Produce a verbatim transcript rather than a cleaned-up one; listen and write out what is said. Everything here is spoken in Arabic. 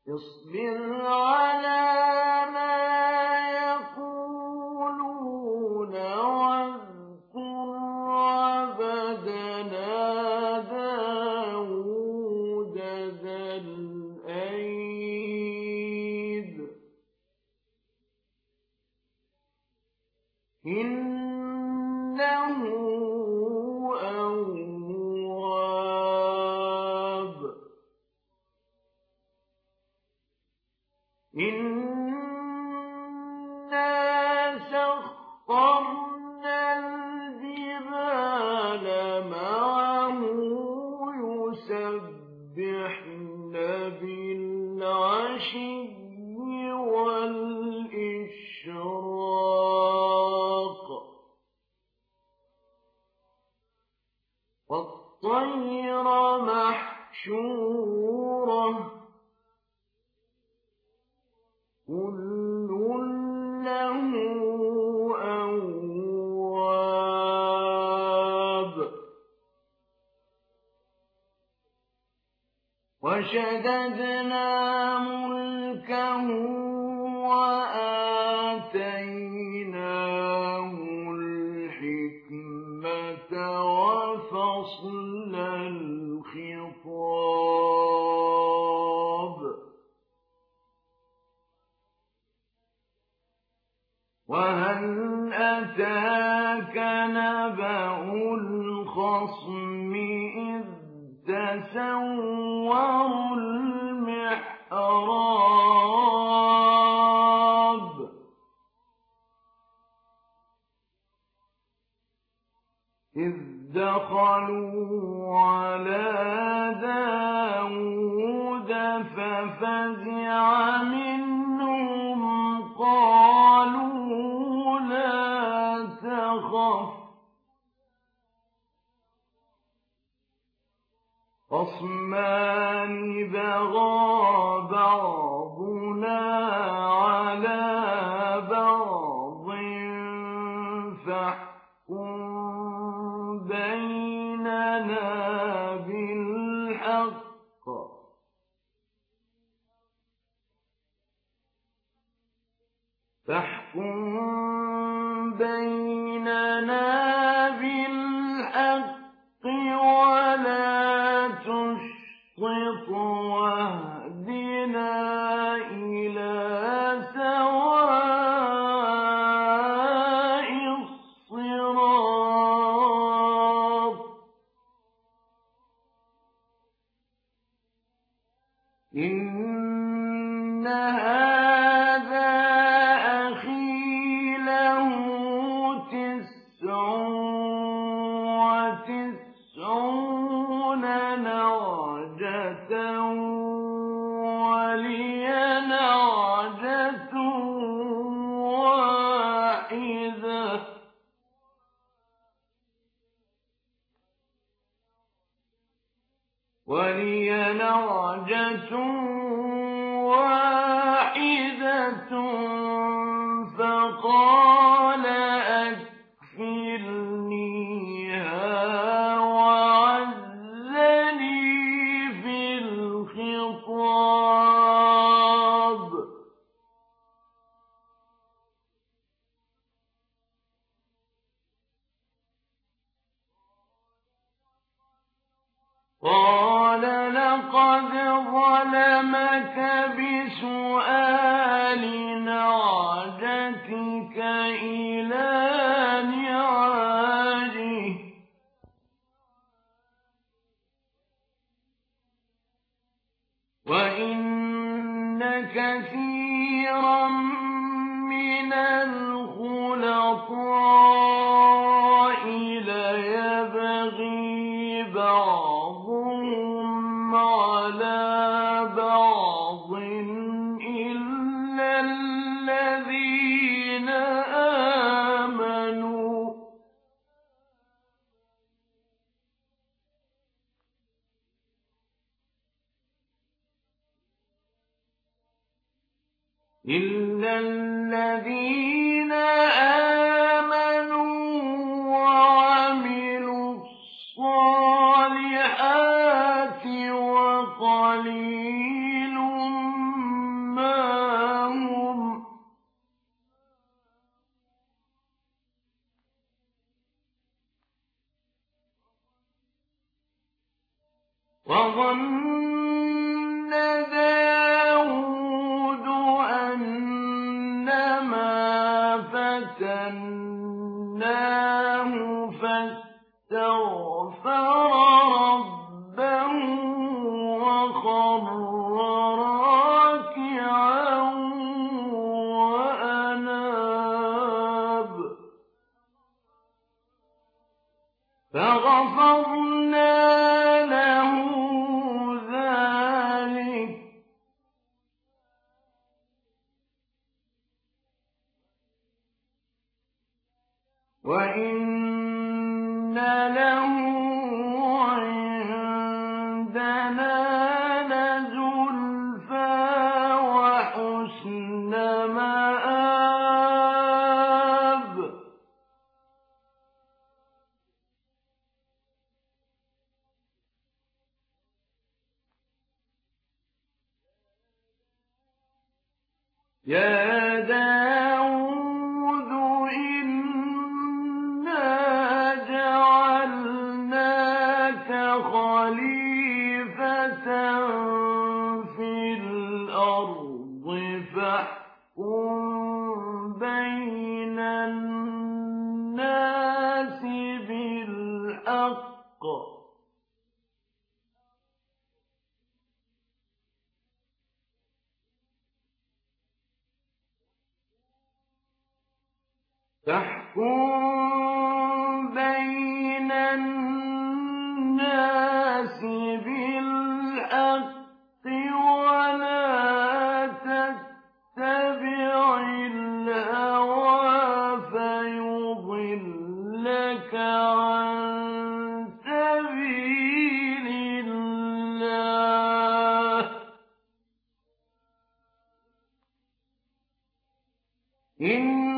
اصبر على ما يقولون واذكر عبدنا داود ذا الأيد إنه أواب إنا سخرنا الجبال معه يسبحن بالعشي والإشراق والطير محشورة كل له أواب وشددنا ملكه وآتيناه الحكمة وفصل الخطاب وهل أتاك نبأ الخصم إذ تسوروا المحراب إذ دخلوا على داود ففزع منهم قالوا لا تخف خصمان بغى بعضنا على بعض فاحكم بيننا بالحق فاحكم بيننا بالحق ولا تشطط واهدنا إلى سواء الصراط إن هذا أخي له تسع وتسعون نعجة ولي نعجة واحدة ولي نعجة واحدة فقال أكفلنيها وعزني في الخطاب قال لقد ظلمك بسؤال نعجتك إلى نعاجه وإن كثيرا من الخلطاء ليبغي بعضهم على بعض إلا الذين آمنوا إلا الذين آمنوا وعملوا الصالحات وقليل وظن داود أنما فتناه فاستغفر ربه وخر راكعا وأناب فغفرنا له ذلك وإن له عندنا لزلفى وحسن مآب يا داود إنا جعلناك خليفة في الأرض فاحكم بين الناس بالحق فاحكم بين الناس بالحق ولا تتبع الهوى فيضلك عن سبيل الله إن